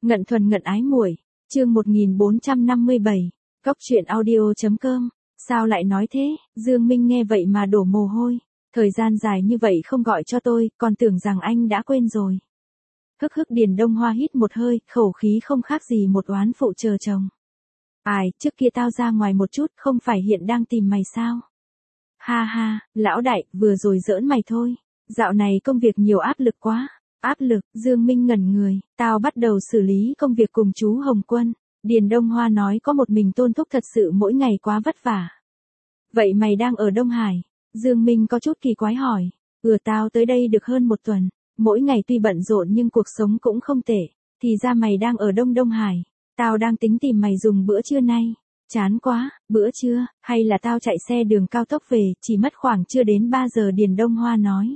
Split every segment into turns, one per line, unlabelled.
Ngận thuần ngận ái muội, chương 1457, Cóc truyện audio.com. Sao lại nói thế? Dương Minh nghe vậy mà đổ mồ hôi. Thời gian dài như vậy không gọi cho tôi, còn tưởng rằng anh đã quên rồi. Hức hức Điền Đông Hoa hít một hơi, khẩu khí không khác gì một oán phụ chờ chồng. Ai, trước kia tao ra ngoài một chút, không phải hiện đang tìm mày sao? Ha ha, lão đại, vừa rồi giỡn mày thôi. Dạo này công việc nhiều áp lực quá. Áp lực, Dương Minh ngẩn người, tao bắt đầu xử lý công việc cùng chú Hồng Quân. Điền Đông Hoa nói có một mình Tôn Thúc thật sự mỗi ngày quá vất vả. Vậy mày đang ở Đông Hải? Dương Minh có chút kỳ quái hỏi. Tao tới đây được hơn một tuần. Mỗi ngày tuy bận rộn nhưng cuộc sống cũng không tệ. Thì ra mày đang ở Đông Hải. Tao đang tính tìm mày dùng bữa trưa nay. Chán quá, bữa trưa, hay là tao chạy xe đường cao tốc về, chỉ mất khoảng chưa đến 3 giờ Điền Đông Hoa nói.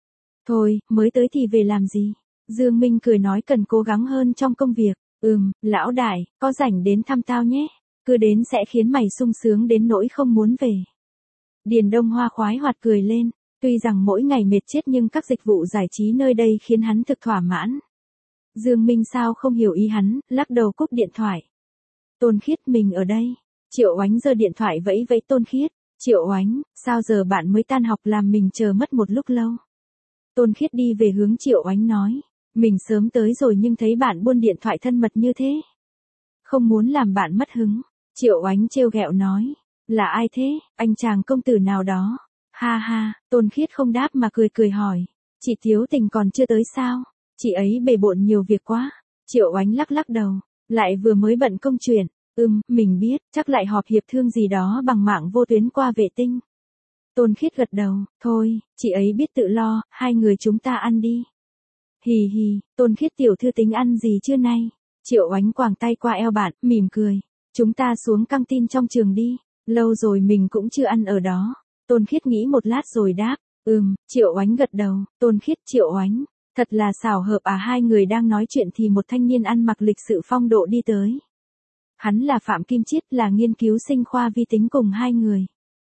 Thôi, mới tới thì về làm gì? Dương Minh cười nói cần cố gắng hơn trong công việc. Lão đại, có rảnh đến thăm tao nhé. Cứ đến sẽ khiến mày sung sướng đến nỗi không muốn về. Điền Đông Hoa khoái hoạt cười lên. Tuy rằng mỗi ngày mệt chết nhưng các dịch vụ giải trí nơi đây khiến hắn thực thỏa mãn. Dương Minh sao không hiểu ý hắn, lắc đầu cúp điện thoại. Tôn Khiết mình ở đây. Triệu Oánh giơ điện thoại vẫy vẫy Tôn Khiết. Triệu Oánh, sao giờ bạn mới tan học làm mình chờ mất một lúc lâu. Tôn Khiết đi về hướng Triệu Oánh nói. Mình sớm tới rồi nhưng thấy bạn buôn điện thoại thân mật như thế. Không muốn làm bạn mất hứng. Triệu Oánh trêu ghẹo nói. Là ai thế, anh chàng công tử nào đó? Ha ha, Tôn Khiết không đáp mà cười cười hỏi. Chị Thiếu Tình còn chưa tới sao? Chị ấy bề bộn nhiều việc quá. Triệu Oánh lắc lắc đầu. Lại vừa mới bận công chuyện. Mình biết, chắc lại họp hiệp thương gì đó bằng mạng vô tuyến qua vệ tinh. Tôn Khiết gật đầu, thôi, chị ấy biết tự lo, hai người chúng ta ăn đi. Hì hì, Tôn Khiết tiểu thư tính ăn gì trưa nay? Triệu Oánh quàng tay qua eo bạn, mỉm cười. Chúng ta xuống căng tin trong trường đi, lâu rồi mình cũng chưa ăn ở đó. Tôn Khiết nghĩ một lát rồi đáp, Triệu Oánh gật đầu, Tôn Khiết Triệu Oánh. Thật là xảo hợp hai người đang nói chuyện thì một thanh niên ăn mặc lịch sự phong độ đi tới. Hắn là Phạm Kim Chiết là nghiên cứu sinh khoa vi tính cùng hai người.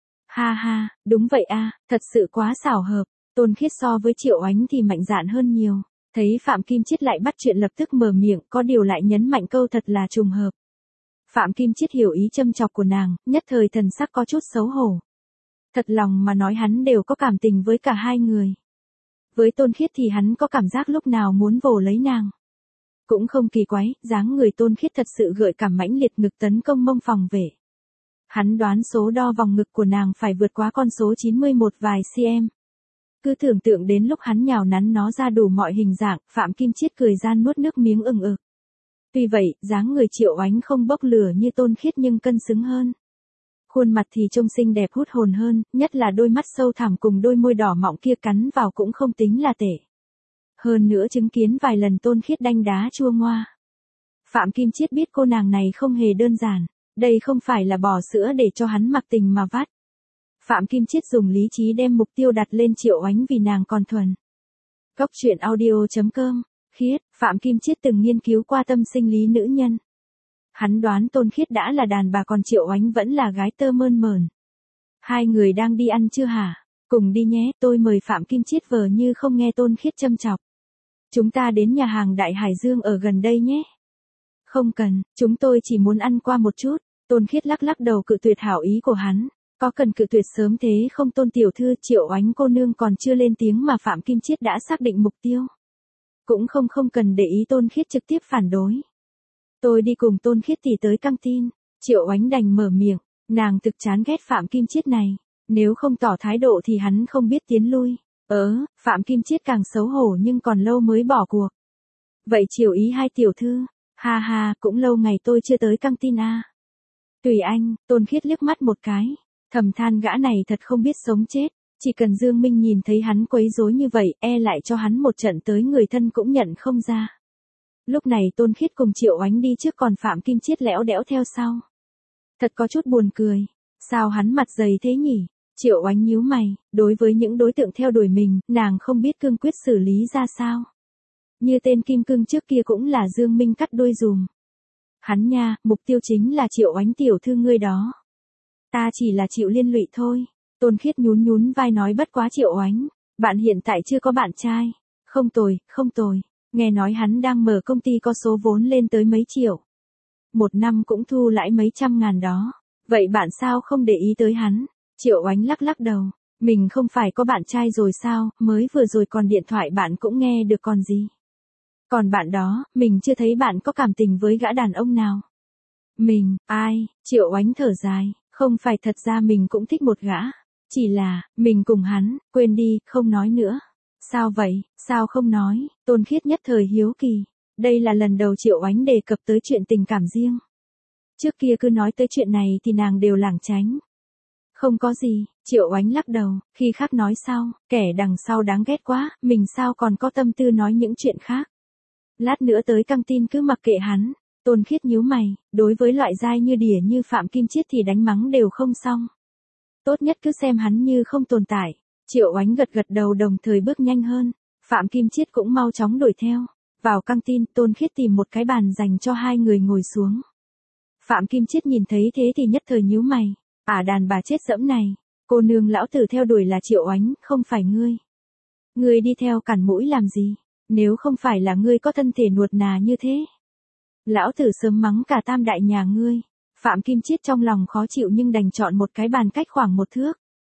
Ha ha, đúng vậy thật sự quá xảo hợp. Tôn Khiết so với Triệu Oánh thì mạnh dạn hơn nhiều. Thấy Phạm Kim Chiết lại bắt chuyện lập tức mở miệng, có điều lại nhấn mạnh câu thật là trùng hợp. Phạm Kim Chiết hiểu ý châm chọc của nàng, nhất thời thần sắc có chút xấu hổ. Thật lòng mà nói hắn đều có cảm tình với cả hai người. Với Tôn Khiết thì hắn có cảm giác lúc nào muốn vồ lấy nàng. Cũng không kỳ quái, dáng người Tôn Khiết thật sự gợi cảm mãnh liệt ngực tấn công mông phòng vệ. Hắn đoán số đo vòng ngực của nàng phải vượt quá con số 91 vài cm. Cứ tưởng tượng đến lúc hắn nhào nắn nó ra đủ mọi hình dạng, Phạm Kim Chiết cười gian nuốt nước miếng ừng ực. Tuy vậy, dáng người Triệu Oánh không bốc lửa như Tôn Khiết nhưng cân xứng hơn. Khuôn mặt thì trông xinh đẹp hút hồn hơn, nhất là đôi mắt sâu thẳm cùng đôi môi đỏ mọng kia cắn vào cũng không tính là tệ. Hơn nữa chứng kiến vài lần Tôn Khiết đanh đá chua ngoa. Phạm Kim Chiết biết cô nàng này không hề đơn giản, đây không phải là bò sữa để cho hắn mặc tình mà vắt. Phạm Kim Chiết dùng lý trí đem mục tiêu đặt lên Triệu Oánh vì nàng còn thuần. Cóc truyện audio.com, Khiết, Phạm Kim Chiết từng nghiên cứu qua tâm sinh lý nữ nhân. Hắn đoán Tôn Khiết đã là đàn bà còn Triệu Oánh vẫn là gái tơ mơn mởn. Hai người đang đi ăn chưa hả? Cùng đi nhé, tôi mời Phạm Kim Chiết vờ như không nghe Tôn Khiết châm chọc. Chúng ta đến nhà hàng Đại Hải Dương ở gần đây nhé. Không cần, chúng tôi chỉ muốn ăn qua một chút. Tôn Khiết lắc lắc đầu cự tuyệt hảo ý của hắn. Có cần cự tuyệt sớm thế không Tôn tiểu thư? Triệu Oánh cô nương còn chưa lên tiếng mà Phạm Kim Chiết đã xác định mục tiêu. Cũng không cần để ý. Tôn Khiết trực tiếp phản đối. Tôi đi cùng Tôn Khiết thì tới căng tin. Triệu Oánh đành mở miệng, nàng thực chán ghét Phạm Kim Chiết này. Nếu không tỏ thái độ thì hắn không biết tiến lui. Phạm Kim Chiết càng xấu hổ nhưng còn lâu mới bỏ cuộc. Vậy chiều ý hai tiểu thư. Ha ha, cũng lâu ngày tôi chưa tới căng tin Tùy anh, Tôn Khiết liếc mắt một cái. Thầm than gã này thật không biết sống chết. Chỉ cần Dương Minh nhìn thấy hắn quấy rối như vậy, lại cho hắn một trận tới người thân cũng nhận không ra. Lúc này Tôn Khiết cùng Triệu Oánh đi trước còn Phạm Kim Chiết lẽo đẽo theo sau. Thật có chút buồn cười. Sao hắn mặt dày thế nhỉ? Triệu Oánh nhíu mày, đối với những đối tượng theo đuổi mình, nàng không biết cương quyết xử lý ra sao. Như tên Kim Cương trước kia cũng là Dương Minh cắt đuôi dùm. Hắn nha, mục tiêu chính là Triệu Oánh tiểu thư ngươi đó. Ta chỉ là chịu liên lụy thôi. Tôn Khiết nhún vai nói bất quá Triệu Oánh. Bạn hiện tại chưa có bạn trai. Không tồi. Nghe nói hắn đang mở công ty có số vốn lên tới mấy triệu. Một năm cũng thu lãi mấy trăm ngàn đó. Vậy bạn sao không để ý tới hắn? Triệu Oánh lắc lắc đầu. Mình không phải có bạn trai rồi sao, mới vừa rồi còn điện thoại bạn cũng nghe được còn gì. Còn bạn đó, mình chưa thấy bạn có cảm tình với gã đàn ông nào. Mình, ai, Triệu Oánh thở dài, không phải thật ra mình cũng thích một gã. Chỉ là, mình cùng hắn, quên đi, không nói nữa. Sao vậy, sao không nói, Tôn Khiết nhất thời hiếu kỳ. Đây là lần đầu Triệu Oánh đề cập tới chuyện tình cảm riêng. Trước kia cứ nói tới chuyện này thì nàng đều lảng tránh. Không có gì, Triệu Oánh lắc đầu, khi khác nói sau, kẻ đằng sau đáng ghét quá, mình sao còn có tâm tư nói những chuyện khác. Lát nữa tới căng tin cứ mặc kệ hắn. Tôn Khiết nhíu mày, đối với loại dai như đỉa như Phạm Kim Chiết thì đánh mắng đều không xong. Tốt nhất cứ xem hắn như không tồn tại. Triệu Oánh gật gật đầu đồng thời bước nhanh hơn. Phạm Kim Chiết cũng mau chóng đuổi theo. Vào căng tin, Tôn Khiết tìm một cái bàn dành cho hai người ngồi xuống. Phạm Kim Chiết nhìn thấy thế thì nhất thời nhíu mày. Đàn bà chết dẫm này. Cô nương lão tử theo đuổi là Triệu Oánh, không phải ngươi. Ngươi đi theo cản mũi làm gì? Nếu không phải là ngươi có thân thể nuột nà như thế. Lão tử sớm mắng cả tam đại nhà ngươi. Phạm Kim Chiết trong lòng khó chịu nhưng đành chọn một cái bàn cách khoảng 1 thước.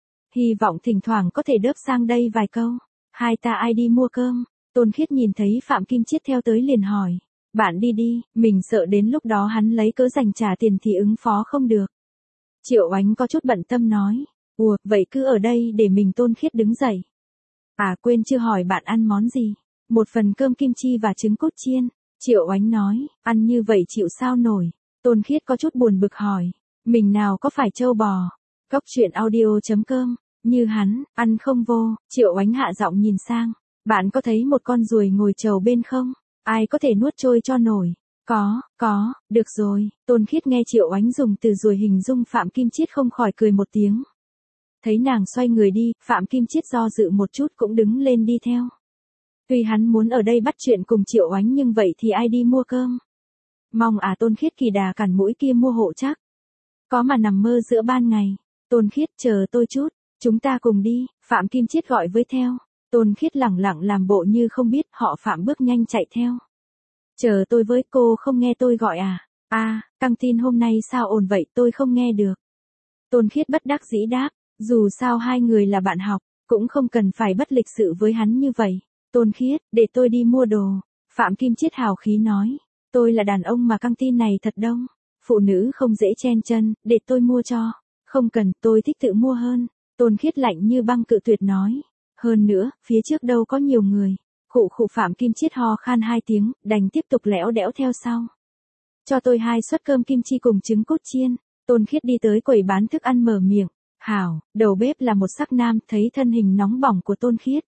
Hy vọng thỉnh thoảng có thể đớp sang đây vài câu. Hai ta ai đi mua cơm? Tôn Khiết nhìn thấy Phạm Kim Chiết theo tới liền hỏi. Bạn đi đi, mình sợ đến lúc đó hắn lấy cớ dành trả tiền thì ứng phó không được. Triệu Oánh có chút bận tâm nói. Vậy cứ ở đây để mình. Tôn Khiết đứng dậy. Quên chưa hỏi bạn ăn món gì. Một phần cơm kim chi và trứng cút chiên. Triệu Oánh nói, ăn như vậy chịu sao nổi. Tôn Khiết có chút buồn bực hỏi. Mình nào có phải trâu bò. Cốc truyện audio.com. Như hắn, ăn không vô. Triệu Oánh hạ giọng nhìn sang. Bạn có thấy một con ruồi ngồi chầu bên không? Ai có thể nuốt trôi cho nổi? Có, được rồi. Tôn Khiết nghe Triệu Oánh dùng từ ruồi hình dung Phạm Kim Chiết không khỏi cười một tiếng. Thấy nàng xoay người đi, Phạm Kim Chiết do dự một chút cũng đứng lên đi theo. Tuy hắn muốn ở đây bắt chuyện cùng Triệu Oánh nhưng vậy thì ai đi mua cơm? Mong Tôn Khiết kỳ đà cản mũi kia mua hộ chắc. Có mà nằm mơ giữa ban ngày. Tôn Khiết chờ tôi chút, chúng ta cùng đi, Phạm Kim Chiết gọi với theo. Tôn Khiết lẳng lặng làm bộ như không biết, họ Phạm bước nhanh chạy theo. Chờ tôi với, cô không nghe tôi gọi à? Căng tin hôm nay sao ồn vậy, tôi không nghe được. Tôn Khiết bất đắc dĩ đáp, dù sao hai người là bạn học, cũng không cần phải bất lịch sự với hắn như vậy. Tôn Khiết, để tôi đi mua đồ. Phạm Kim Chiết hào khí nói, tôi là đàn ông mà căng tin này thật đông. Phụ nữ không dễ chen chân, để tôi mua cho. Không cần, tôi thích tự mua hơn. Tôn Khiết lạnh như băng cự tuyệt nói. Hơn nữa, phía trước đâu có nhiều người. Khụ Phạm Kim Chiết ho khan 2 tiếng, đành tiếp tục lẽo đẽo theo sau. Cho tôi 2 suất cơm kim chi cùng trứng cút chiên. Tôn Khiết đi tới quầy bán thức ăn mở miệng. Hảo, đầu bếp là một sắc nam, thấy thân hình nóng bỏng của Tôn Khiết.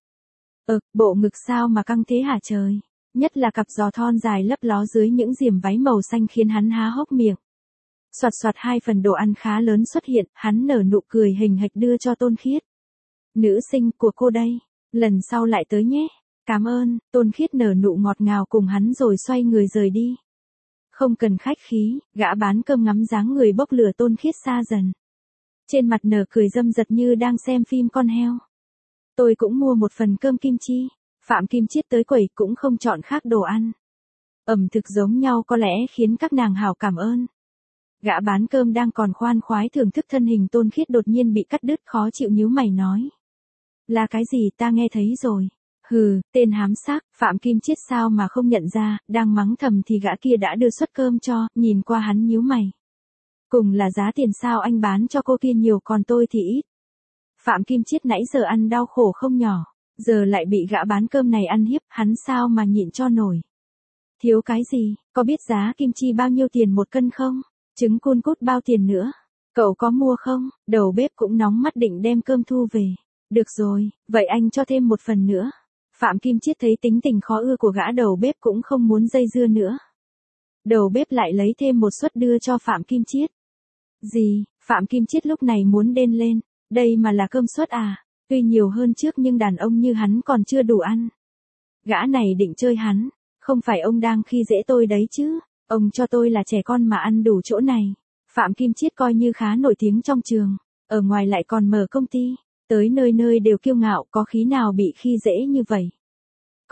Bộ ngực sao mà căng thế hả trời? Nhất là cặp giò thon dài lấp ló dưới những diềm váy màu xanh khiến hắn há hốc miệng. Soạt 2 phần đồ ăn khá lớn xuất hiện, hắn nở nụ cười hình hạch đưa cho Tôn Khiết. Nữ sinh của cô đây, lần sau lại tới nhé. Cảm ơn, Tôn Khiết nở nụ ngọt ngào cùng hắn rồi xoay người rời đi. Không cần khách khí, gã bán cơm ngắm dáng người bốc lửa Tôn Khiết xa dần. Trên mặt nở cười dâm dật như đang xem phim con heo. Tôi cũng mua một phần cơm kim chi. Phạm Kim Chiết tới quầy cũng không chọn khác đồ ăn. Ẩm thực giống nhau có lẽ khiến các nàng hảo cảm ơn. Gã bán cơm đang còn khoan khoái thưởng thức thân hình Tôn Khiết đột nhiên bị cắt đứt, khó chịu nhíu mày nói. Là cái gì, ta nghe thấy rồi. Tên hám xác, Phạm Kim Chiết sao mà không nhận ra, đang mắng thầm thì gã kia đã đưa suất cơm cho, nhìn qua hắn nhíu mày. Cùng là giá tiền sao anh bán cho cô kia nhiều còn tôi thì ít. Phạm Kim Chiết nãy giờ ăn đau khổ không nhỏ, giờ lại bị gã bán cơm này ăn hiếp, hắn sao mà nhịn cho nổi. Thiếu cái gì, có biết giá kim chi bao nhiêu tiền 1 cân không? Trứng cun cút bao tiền nữa? Cậu có mua không? Đầu bếp cũng nóng mắt định đem cơm thu về. Được rồi, vậy anh cho thêm 1 phần nữa. Phạm Kim Chiết thấy tính tình khó ưa của gã đầu bếp cũng không muốn dây dưa nữa. Đầu bếp lại lấy thêm 1 suất đưa cho Phạm Kim Chiết. Gì, Phạm Kim Chiết lúc này muốn đên lên, đây mà là cơm suất à? Tuy nhiều hơn trước nhưng đàn ông như hắn còn chưa đủ ăn. Gã này định chơi hắn, không phải ông đang khi dễ tôi đấy chứ, ông cho tôi là trẻ con mà ăn đủ chỗ này. Phạm Kim Chiết coi như khá nổi tiếng trong trường, ở ngoài lại còn mở công ty, tới nơi nơi đều kiêu ngạo, có khí nào bị khi dễ như vậy.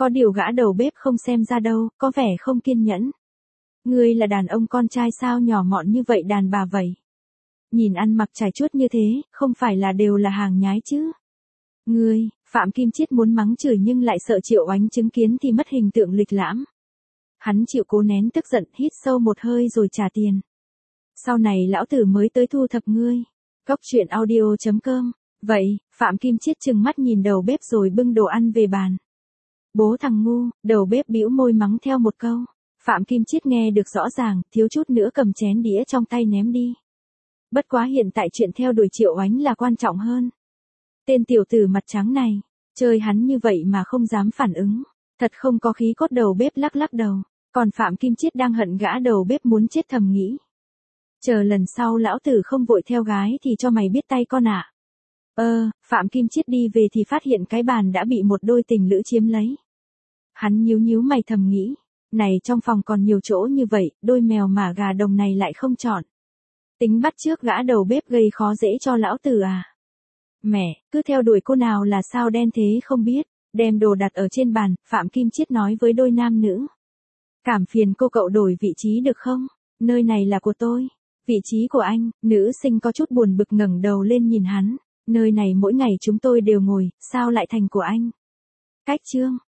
Có điều gã đầu bếp không xem ra đâu, có vẻ không kiên nhẫn. Ngươi là đàn ông con trai sao nhỏ mọn như vậy đàn bà vậy? Nhìn ăn mặc trải chuốt như thế, không phải là đều là hàng nhái chứ? Ngươi, Phạm Kim Chiết muốn mắng chửi nhưng lại sợ Triệu Oánh chứng kiến thì mất hình tượng lịch lãm. Hắn chịu cố nén tức giận, hít sâu một hơi rồi trả tiền. Sau này lão tử mới tới thu thập ngươi. Cóc truyện audio.com. Vậy, Phạm Kim Chiết trừng mắt nhìn đầu bếp rồi bưng đồ ăn về bàn. Bố thằng ngu, đầu bếp bĩu môi mắng theo một câu. Phạm Kim Chiết nghe được rõ ràng, thiếu chút nữa cầm chén đĩa trong tay ném đi. Bất quá hiện tại chuyện theo đuổi Triệu Oánh là quan trọng hơn. Tên tiểu tử mặt trắng này, chơi hắn như vậy mà không dám phản ứng. Thật không có khí cốt, đầu bếp lắc lắc đầu. Còn Phạm Kim Chiết đang hận gã đầu bếp muốn chết thầm nghĩ. Chờ lần sau lão tử không vội theo gái thì cho mày biết tay con ạ. Phạm Kim Chiết đi về thì phát hiện cái bàn đã bị một đôi tình lữ chiếm lấy. Hắn nhíu nhíu mày thầm nghĩ. Này trong phòng còn nhiều chỗ như vậy, đôi mèo mà gà đồng này lại không chọn. Tính bắt trước gã đầu bếp gây khó dễ cho lão tử à. Mẹ, cứ theo đuổi cô nào là sao đen thế không biết. Đem đồ đặt ở trên bàn, Phạm Kim Chiết nói với đôi nam nữ. Cảm phiền cô cậu đổi vị trí được không? Nơi này là của tôi. Vị trí của anh, nữ sinh có chút buồn bực ngẩng đầu lên nhìn hắn. Nơi này mỗi ngày chúng tôi đều ngồi, sao lại thành của anh? Cách chương.